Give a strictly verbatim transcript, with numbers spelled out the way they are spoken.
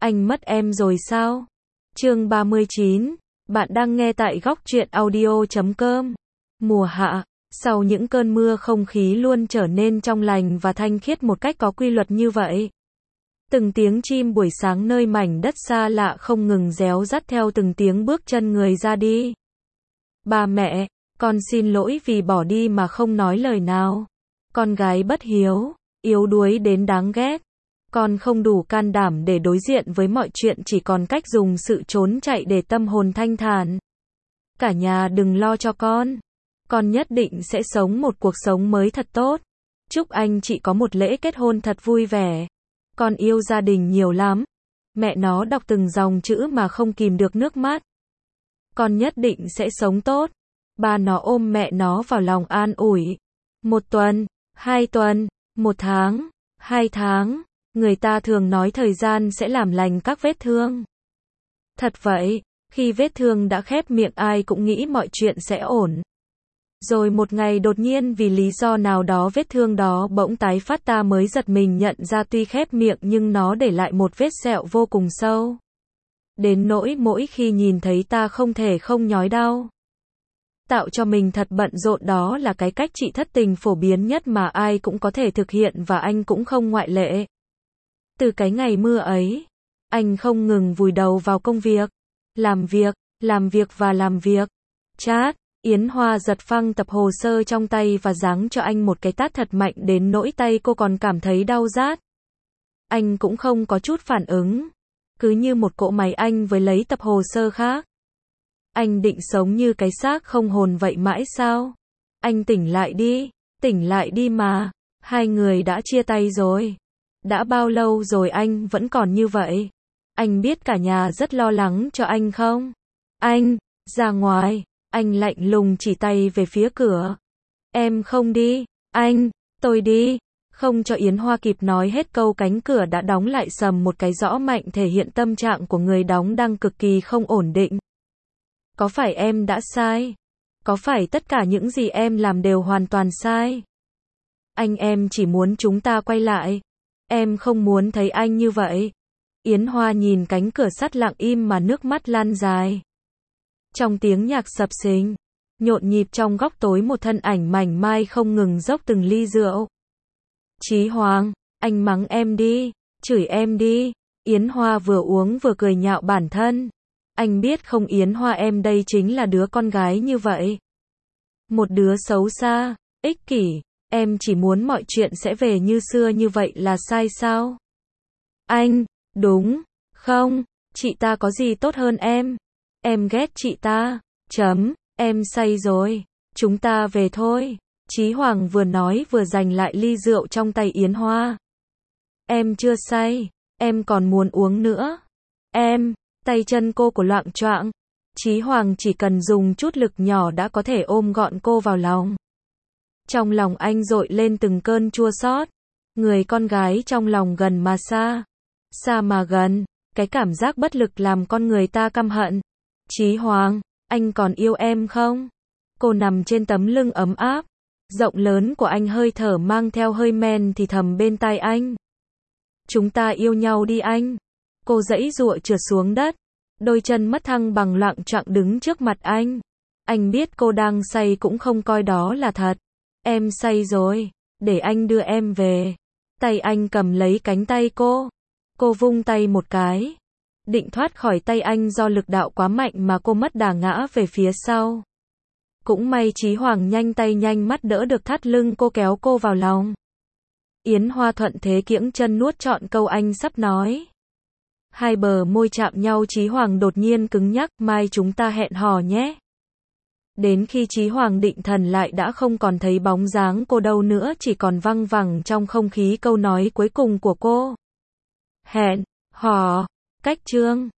Anh mất em rồi sao? Chương ba mươi chín, bạn đang nghe tại góc truyện audio chấm com. Mùa hạ, sau những cơn mưa không khí luôn trở nên trong lành và thanh khiết một cách có quy luật như vậy. Từng tiếng chim buổi sáng nơi mảnh đất xa lạ không ngừng réo rắt theo từng tiếng bước chân người ra đi. Ba mẹ, con xin lỗi vì bỏ đi mà không nói lời nào. Con gái bất hiếu, yếu đuối đến đáng ghét. Con không đủ can đảm để đối diện với mọi chuyện, chỉ còn cách dùng sự trốn chạy để tâm hồn thanh thản. Cả nhà đừng lo cho con. Con nhất định sẽ sống một cuộc sống mới thật tốt. Chúc anh chị có một lễ kết hôn thật vui vẻ. Con yêu gia đình nhiều lắm. Mẹ nó đọc từng dòng chữ mà không kìm được nước mắt. Con nhất định sẽ sống tốt. Ba nó ôm mẹ nó vào lòng an ủi. Một tuần, hai tuần, một tháng, hai tháng. Người ta thường nói thời gian sẽ làm lành các vết thương. Thật vậy, khi vết thương đã khép miệng ai cũng nghĩ mọi chuyện sẽ ổn. Rồi một ngày đột nhiên vì lý do nào đó vết thương đó bỗng tái phát, ta mới giật mình nhận ra tuy khép miệng nhưng nó để lại một vết sẹo vô cùng sâu. Đến nỗi mỗi khi nhìn thấy ta không thể không nhói đau. Tạo cho mình thật bận rộn, đó là cái cách trị thất tình phổ biến nhất mà ai cũng có thể thực hiện và anh cũng không ngoại lệ. Từ cái ngày mưa ấy, anh không ngừng vùi đầu vào công việc. Làm việc, làm việc và làm việc. Chát, Yến Hoa giật phăng tập hồ sơ trong tay và giáng cho anh một cái tát thật mạnh đến nỗi tay cô còn cảm thấy đau rát. Anh cũng không có chút phản ứng. Cứ như một cỗ máy anh với lấy tập hồ sơ khác. Anh định sống như cái xác không hồn vậy mãi sao? Anh tỉnh lại đi, tỉnh lại đi mà. Hai người đã chia tay rồi. Đã bao lâu rồi anh vẫn còn như vậy? Anh biết cả nhà rất lo lắng cho anh không? Anh, ra ngoài, anh lạnh lùng chỉ tay về phía cửa. Em không đi, anh, tôi đi. Không cho Yến Hoa kịp nói hết câu, cánh cửa đã đóng lại sầm một cái rõ mạnh, thể hiện tâm trạng của người đóng đang cực kỳ không ổn định. Có phải em đã sai? Có phải tất cả những gì em làm đều hoàn toàn sai? Anh, em chỉ muốn chúng ta quay lại. Em không muốn thấy anh như vậy. Yến Hoa nhìn cánh cửa sắt lặng im mà nước mắt lan dài. Trong tiếng nhạc sập sình, nhộn nhịp trong góc tối, một thân ảnh mảnh mai không ngừng dốc từng ly rượu. Chí Hoàng, anh mắng em đi, chửi em đi. Yến Hoa vừa uống vừa cười nhạo bản thân. Anh biết không Yến Hoa, em đây chính là đứa con gái như vậy. Một đứa xấu xa, ích kỷ. Em chỉ muốn mọi chuyện sẽ về như xưa, như vậy là sai sao? Anh, đúng, không, chị ta có gì tốt hơn em? Em ghét chị ta, chấm, em say rồi, chúng ta về thôi. Chí Hoàng vừa nói vừa giành lại ly rượu trong tay Yến Hoa. Em chưa say, em còn muốn uống nữa. Em, tay chân cô của loạng choạng. Chí Hoàng chỉ cần dùng chút lực nhỏ đã có thể ôm gọn cô vào lòng. Trong lòng anh dội lên từng cơn chua xót. Người con gái trong lòng gần mà xa, xa mà gần, cái cảm giác bất lực làm con người ta căm hận. Chí Hoàng, anh còn yêu em không? Cô nằm trên tấm lưng ấm áp, rộng lớn của anh, hơi thở mang theo hơi men thì thầm bên tai anh. Chúng ta yêu nhau đi anh. Cô giãy giụa trượt xuống đất, đôi chân mất thăng bằng loạng choạng đứng trước mặt anh. Anh biết cô đang say cũng không coi đó là thật. Em say rồi, để anh đưa em về. Tay anh cầm lấy cánh tay cô. Cô vung tay một cái, định thoát khỏi tay anh, do lực đạo quá mạnh mà cô mất đà ngã về phía sau. Cũng may Chí Hoàng nhanh tay nhanh mắt đỡ được thắt lưng cô, kéo cô vào lòng. Yến Hoa thuận thế kiễng chân nuốt trọn câu anh sắp nói. Hai bờ môi chạm nhau, Chí Hoàng đột nhiên cứng nhắc, mai chúng ta hẹn hò nhé. Đến khi Chí Hoàng định thần lại đã không còn thấy bóng dáng cô đâu nữa, chỉ còn văng vẳng trong không khí câu nói cuối cùng của cô. Hẹn hò, cách chương